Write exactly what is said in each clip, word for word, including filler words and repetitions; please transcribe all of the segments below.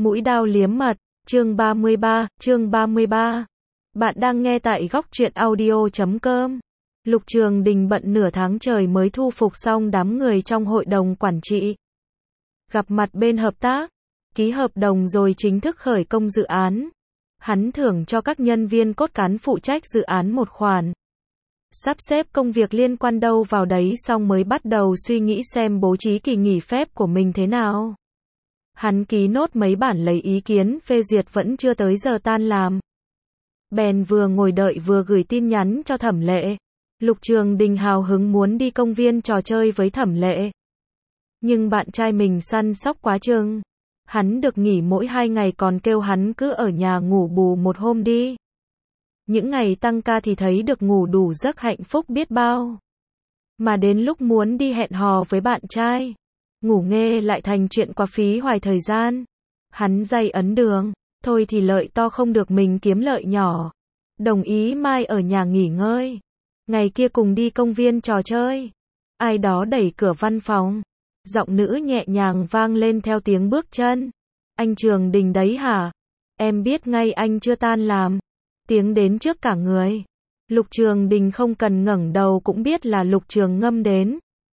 Mũi dao liếm mật, chương ba mươi ba, chương ba mươi ba. Bạn đang nghe tại góc truyện audio chấm com. Lục Trường Đình bận nửa tháng trời mới thu phục xong đám người trong hội đồng quản trị. Gặp mặt bên hợp tác, ký hợp đồng rồi chính thức khởi công dự án. Hắn thưởng cho các nhân viên cốt cán phụ trách dự án một khoản. Sắp xếp công việc liên quan đâu vào đấy xong mới bắt đầu suy nghĩ xem bố trí kỳ nghỉ phép của mình thế nào. Hắn ký nốt mấy bản lấy ý kiến phê duyệt vẫn chưa tới giờ tan làm. Bèn vừa ngồi đợi vừa gửi tin nhắn cho Thẩm Lệ. Lục Trường Đình hào hứng muốn đi công viên trò chơi với Thẩm Lệ. Nhưng bạn trai mình săn sóc quá chừng. Hắn được nghỉ mỗi hai ngày còn kêu hắn cứ ở nhà ngủ bù một hôm đi. Những ngày tăng ca thì thấy được ngủ đủ giấc hạnh phúc biết bao. Mà đến lúc muốn đi hẹn hò với bạn trai, ngủ nghe lại thành chuyện quá phí hoài thời gian. Hắn day ấn đường, thôi thì lợi to không được mình kiếm lợi nhỏ. Đồng ý mai ở nhà nghỉ ngơi. Ngày kia cùng đi công viên trò chơi. Ai đó đẩy cửa văn phòng. Giọng nữ nhẹ nhàng vang lên theo tiếng bước chân. Anh Trường Đình đấy hả? Em biết ngay anh chưa tan làm. Tiếng đến trước cả người. Lục Trường Đình không cần ngẩng đầu cũng biết là Lục Trường Ngâm đến.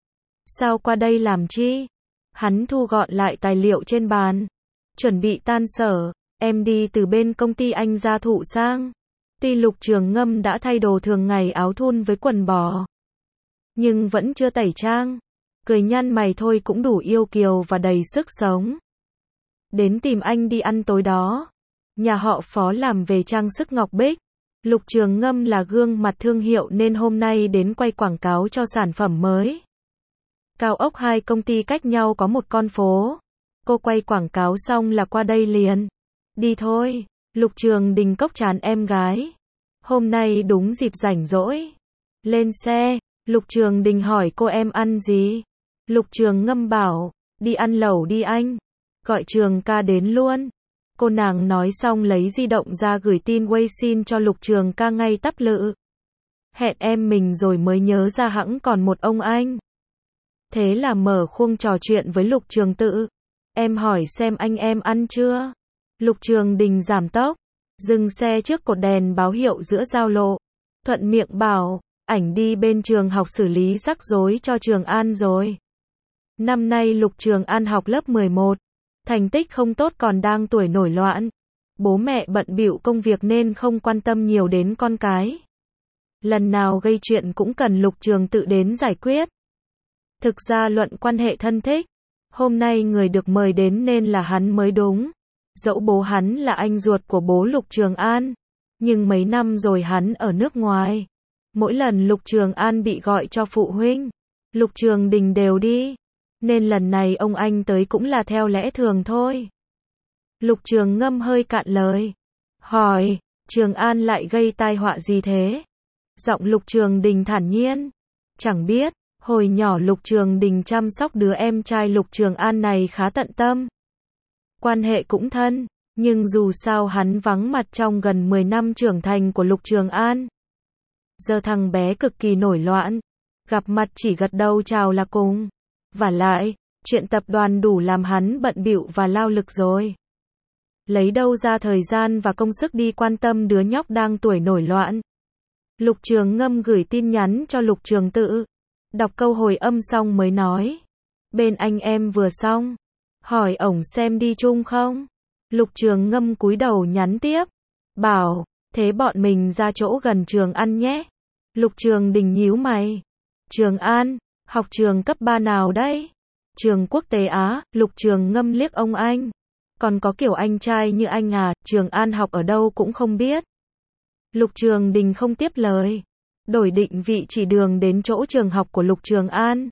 Sao qua đây làm chi? Hắn thu gọn lại tài liệu trên bàn. Chuẩn bị tan sở, em đi từ bên công ty anh ra thụ sang. Tuy Lục Trường Ngâm đã thay đồ thường ngày áo thun với quần bò, nhưng vẫn chưa tẩy trang. Cười nhăn mày thôi cũng đủ yêu kiều và đầy sức sống. Đến tìm anh đi ăn tối đó. Nhà họ Phó làm về trang sức ngọc bích. Lục Trường Ngâm là gương mặt thương hiệu nên hôm nay đến quay quảng cáo cho sản phẩm mới. Cao ốc hai công ty cách nhau có một con phố. Cô quay quảng cáo xong là qua đây liền. Đi thôi. Lục Trường Đình cốc chán em gái. Hôm nay đúng dịp rảnh rỗi. Lên xe. Lục Trường Đình hỏi cô em ăn gì. Lục Trường Ngâm bảo, đi ăn lẩu đi anh. Gọi Trường ca đến luôn. Cô nàng nói xong lấy di động ra gửi tin Weixin cho Lục Trường ca ngay tắp lự. Hẹn em mình rồi mới nhớ ra hẵng còn một ông anh. Thế là mở khuôn trò chuyện với Lục Trường Tự. Em hỏi xem anh em ăn chưa? Lục Trường Đình giảm tốc, dừng xe trước cột đèn báo hiệu giữa giao lộ. Thuận miệng bảo, ảnh đi bên trường học xử lý rắc rối cho Trường An rồi. Năm nay Lục Trường An học lớp mười một. Thành tích không tốt còn đang tuổi nổi loạn. Bố mẹ bận bịu công việc nên không quan tâm nhiều đến con cái. Lần nào gây chuyện cũng cần Lục Trường Tự đến giải quyết. Thực ra luận quan hệ thân thích, hôm nay người được mời đến nên là hắn mới đúng. Dẫu bố hắn là anh ruột của bố Lục Trường An, nhưng mấy năm rồi hắn ở nước ngoài. Mỗi lần Lục Trường An bị gọi cho phụ huynh, Lục Trường Đình đều đi. Nên lần này ông anh tới cũng là theo lẽ thường thôi. Lục Trường Ngâm hơi cạn lời. Hỏi, Trường An lại gây tai họa gì thế? Giọng Lục Trường Đình thản nhiên. Chẳng biết, hồi nhỏ Lục Trường Đình chăm sóc đứa em trai Lục Trường An này khá tận tâm. Quan hệ cũng thân, nhưng dù sao hắn vắng mặt trong gần mười năm trưởng thành của Lục Trường An. Giờ thằng bé cực kỳ nổi loạn, gặp mặt chỉ gật đầu chào là cùng. Vả lại, chuyện tập đoàn đủ làm hắn bận bịu và lao lực rồi. Lấy đâu ra thời gian và công sức đi quan tâm đứa nhóc đang tuổi nổi loạn. Lục Trường Ngâm gửi tin nhắn cho Lục Trường Tự. Đọc câu hồi âm xong mới nói. Bên anh em vừa xong. Hỏi ổng xem đi chung không? Lục Trường Ngâm cúi đầu nhắn tiếp. Bảo, thế bọn mình ra chỗ gần Trường An nhé. Lục Trường Đình nhíu mày. Trường An, học trường cấp ba nào đấy? Trường Quốc tế Á. Lục Trường Ngâm liếc ông anh. Còn có kiểu anh trai như anh à, Trường An học ở đâu cũng không biết. Lục Trường Đình không tiếp lời. Đổi định vị chỉ đường đến chỗ trường học của Lục Trường An.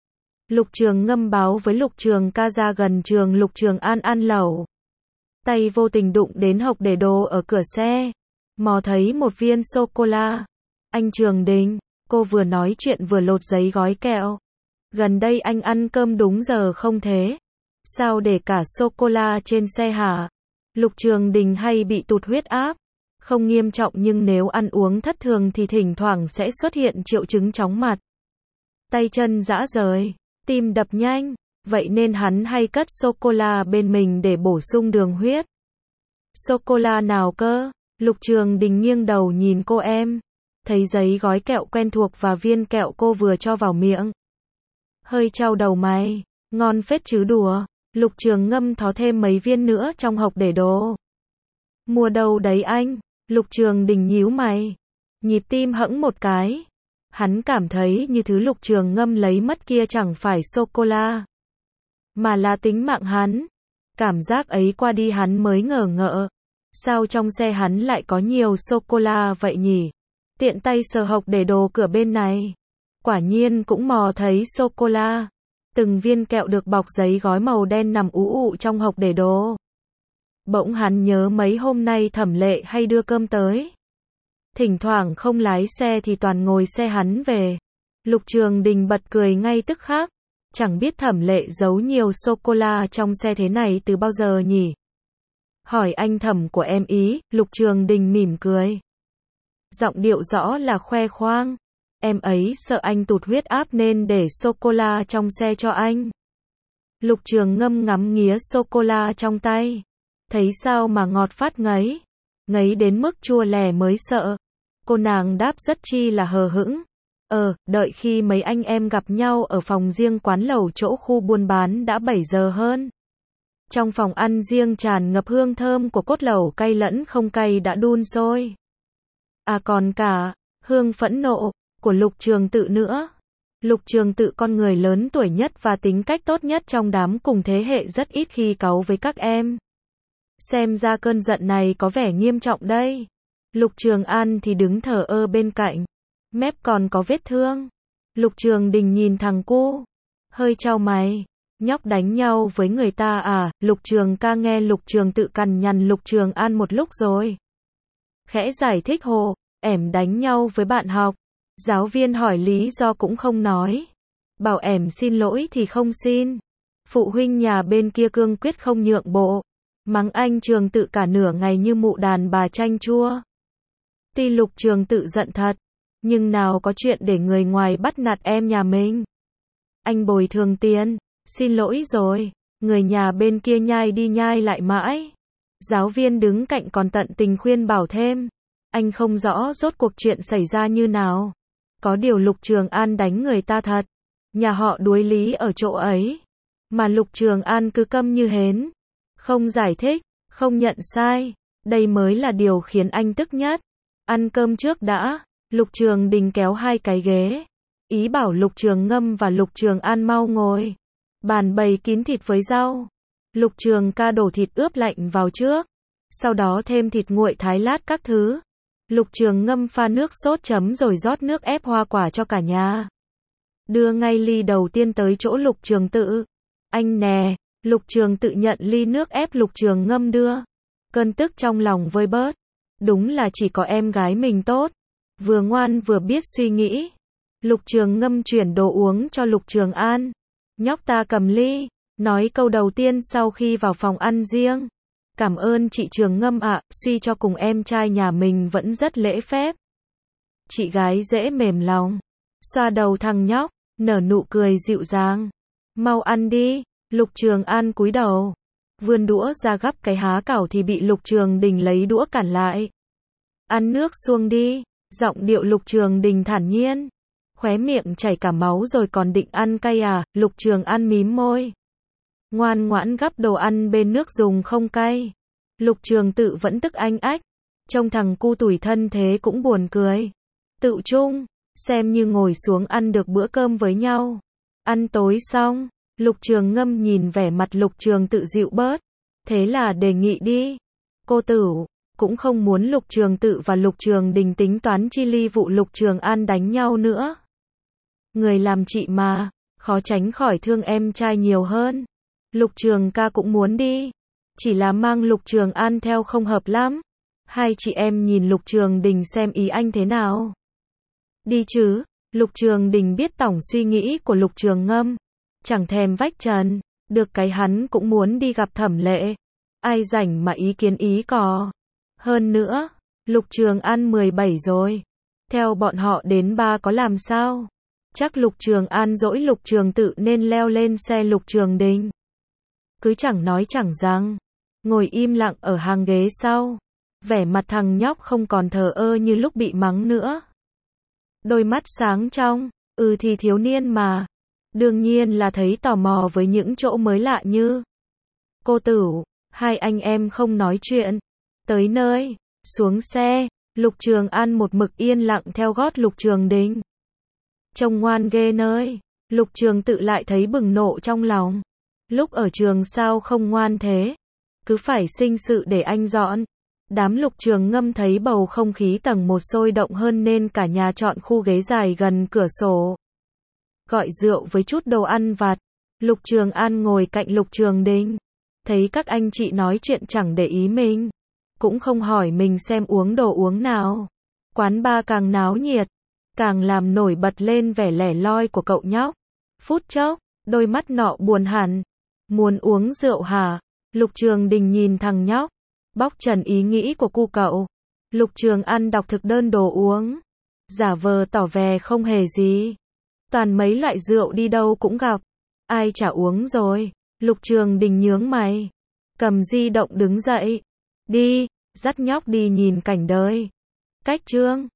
Lục Trường Ngâm báo với Lục Trường ca ra gần trường Lục Trường An ăn lẩu. Tay vô tình đụng đến hộc để đồ ở cửa xe. Mò thấy một viên sô-cô-la. Anh Trường Đình, cô vừa nói chuyện vừa lột giấy gói kẹo. Gần đây anh ăn cơm đúng giờ không thế? Sao để cả sô-cô-la trên xe hả? Lục Trường Đình hay bị tụt huyết áp. Không nghiêm trọng nhưng nếu ăn uống thất thường thì thỉnh thoảng sẽ xuất hiện triệu chứng chóng mặt. Tay chân rã rời, tim đập nhanh, vậy nên hắn hay cất sô-cô-la bên mình để bổ sung đường huyết. Sô-cô-la nào cơ? Lục Trường Đình nghiêng đầu nhìn cô em, thấy giấy gói kẹo quen thuộc và viên kẹo cô vừa cho vào miệng. Hơi chau đầu mày, ngon phết chứ đùa. Lục Trường Ngâm thó thêm mấy viên nữa trong hộp để đồ. Mua đâu đấy anh? Lục Trường Đình nhíu mày, nhịp tim hẫng một cái. Hắn cảm thấy như thứ Lục Trường Ngâm lấy mất kia chẳng phải sô-cô-la, mà là tính mạng hắn. Cảm giác ấy qua đi hắn mới ngờ ngợ. Sao trong xe hắn lại có nhiều sô-cô-la vậy nhỉ? Tiện tay sờ hộc để đồ cửa bên này. Quả nhiên cũng mò thấy sô-cô-la. Từng viên kẹo được bọc giấy gói màu đen nằm ú ụ trong hộc để đồ. Bỗng hắn nhớ mấy hôm nay Thẩm Lệ hay đưa cơm tới. Thỉnh thoảng không lái xe thì toàn ngồi xe hắn về. Lục Trường Đình bật cười ngay tức khắc. Chẳng biết Thẩm Lệ giấu nhiều sô-cô-la trong xe thế này từ bao giờ nhỉ? Hỏi anh Thẩm của em ý, Lục Trường Đình mỉm cười. Giọng điệu rõ là khoe khoang. Em ấy sợ anh tụt huyết áp nên để sô-cô-la trong xe cho anh. Lục Trường Ngâm ngắm nghía sô-cô-la trong tay. Thấy sao mà ngọt phát ngấy. Ngấy đến mức chua lè mới sợ. Cô nàng đáp rất chi là hờ hững. Ờ, đợi khi mấy anh em gặp nhau ở phòng riêng quán lẩu chỗ khu buôn bán đã bảy giờ hơn. Trong phòng ăn riêng tràn ngập hương thơm của cốt lẩu cay lẫn không cay đã đun sôi. À còn cả, hương phẫn nộ của Lục Trường Tự nữa. Lục Trường Tự con người lớn tuổi nhất và tính cách tốt nhất trong đám cùng thế hệ rất ít khi cáu với các em. Xem ra cơn giận này có vẻ nghiêm trọng đây. Lục Trường An thì đứng thờ ơ bên cạnh. Mép còn có vết thương. Lục Trường Đình nhìn thằng cu. Hơi chau mày. Nhóc đánh nhau với người ta à? Lục Trường ca nghe Lục Trường Tự cằn nhằn Lục Trường An một lúc rồi. Khẽ giải thích hồ. Ẻm đánh nhau với bạn học. Giáo viên hỏi lý do cũng không nói. Bảo ẻm xin lỗi thì không xin. Phụ huynh nhà bên kia cương quyết không nhượng bộ. Mắng anh Trường Tự cả nửa ngày như mụ đàn bà chanh chua. Tuy Lục Trường Tự giận thật, nhưng nào có chuyện để người ngoài bắt nạt em nhà mình. Anh bồi thường tiền, xin lỗi rồi. Người nhà bên kia nhai đi nhai lại mãi. Giáo viên đứng cạnh còn tận tình khuyên bảo thêm. Anh không rõ rốt cuộc chuyện xảy ra như nào. Có điều Lục Trường An đánh người ta thật. Nhà họ đuối lý ở chỗ ấy. Mà Lục Trường An cứ câm như hến. Không giải thích, không nhận sai. Đây mới là điều khiến anh tức nhất. Ăn cơm trước đã. Lục Trường Đình kéo hai cái ghế. Ý bảo Lục Trường Ngâm và Lục Trường An mau ngồi. Bàn bày kín thịt với rau. Lục Trường ca đổ thịt ướp lạnh vào trước. Sau đó thêm thịt nguội thái lát các thứ. Lục Trường Ngâm pha nước sốt chấm rồi rót nước ép hoa quả cho cả nhà. Đưa ngay ly đầu tiên tới chỗ Lục Trường Tự. Anh nè. Lục Trường Tự nhận ly nước ép Lục Trường Ngâm đưa. Cơn tức trong lòng vơi bớt. Đúng là chỉ có em gái mình tốt. Vừa ngoan vừa biết suy nghĩ. Lục Trường Ngâm chuyển đồ uống cho Lục Trường An. Nhóc ta cầm ly. Nói câu đầu tiên sau khi vào phòng ăn riêng. Cảm ơn chị Trường Ngâm ạ, suy cho cùng em trai nhà mình vẫn rất lễ phép. Chị gái dễ mềm lòng. Xoa đầu thằng nhóc, nở nụ cười dịu dàng. Mau ăn đi. Lục Trường An cúi đầu. Vươn đũa ra gắp cái há cảo thì bị Lục Trường Đình lấy đũa cản lại. Ăn nước xuông đi. Giọng điệu Lục Trường Đình thản nhiên. Khóe miệng chảy cả máu rồi còn định ăn cay à? Lục Trường An mím môi. Ngoan ngoãn gắp đồ ăn bên nước dùng không cay. Lục Trường Tự vẫn tức anh ách. Trông thằng cu tủi thân thế cũng buồn cười. Tự chung, xem như ngồi xuống ăn được bữa cơm với nhau. Ăn tối xong, Lục Trường Ngâm nhìn vẻ mặt Lục Trường Tự dịu bớt. Thế là đề nghị đi. Cô Tửu cũng không muốn Lục Trường Tự và Lục Trường Đình tính toán chi ly vụ Lục Trường An đánh nhau nữa. Người làm chị mà, khó tránh khỏi thương em trai nhiều hơn. Lục Trường ca cũng muốn đi. Chỉ là mang Lục Trường An theo không hợp lắm. Hai chị em nhìn Lục Trường Đình xem ý anh thế nào. Đi chứ. Lục Trường Đình biết tổng suy nghĩ của Lục Trường Ngâm. Chẳng thèm vách trần. Được cái hắn cũng muốn đi gặp Thẩm Lệ. Ai rảnh mà ý kiến ý cò. Hơn nữa, Lục Trường An mười bảy rồi. Theo bọn họ đến ba có làm sao? Chắc Lục Trường An dỗi Lục Trường Tự nên leo lên xe Lục Trường Đình. Cứ chẳng nói chẳng rằng, ngồi im lặng ở hàng ghế sau. Vẻ mặt thằng nhóc không còn thờ ơ như lúc bị mắng nữa. Đôi mắt sáng trong, ừ thì thiếu niên mà. Đương nhiên là thấy tò mò với những chỗ mới lạ như. Cô Tửu, hai anh em không nói chuyện. Tới nơi, xuống xe, Lục Trường An một mực yên lặng theo gót Lục Trường Đình. Trông ngoan ghê nơi, Lục Trường Tự lại thấy bừng nộ trong lòng. Lúc ở trường sao không ngoan thế? Cứ phải sinh sự để anh dọn. Đám Lục Trường Ngâm thấy bầu không khí tầng một sôi động hơn nên cả nhà chọn khu ghế dài gần cửa sổ. Gọi rượu với chút đồ ăn vặt. Lục Trường An ngồi cạnh Lục Trường Đình. Thấy các anh chị nói chuyện chẳng để ý mình. Cũng không hỏi mình xem uống đồ uống nào. Quán bar càng náo nhiệt, càng làm nổi bật lên vẻ lẻ loi của cậu nhóc. Phút chốc, đôi mắt nọ buồn hẳn. Muốn uống rượu hả? Lục Trường Đình nhìn thằng nhóc. Bóc trần ý nghĩ của cu cậu. Lục Trường An đọc thực đơn đồ uống. Giả vờ tỏ vẻ không hề gì. Toàn mấy loại rượu đi đâu cũng gặp. Ai chả uống rồi. Lục Trường Đình nhướng mày. Cầm di động đứng dậy. Đi, dắt nhóc đi nhìn cảnh đời. Cách chương.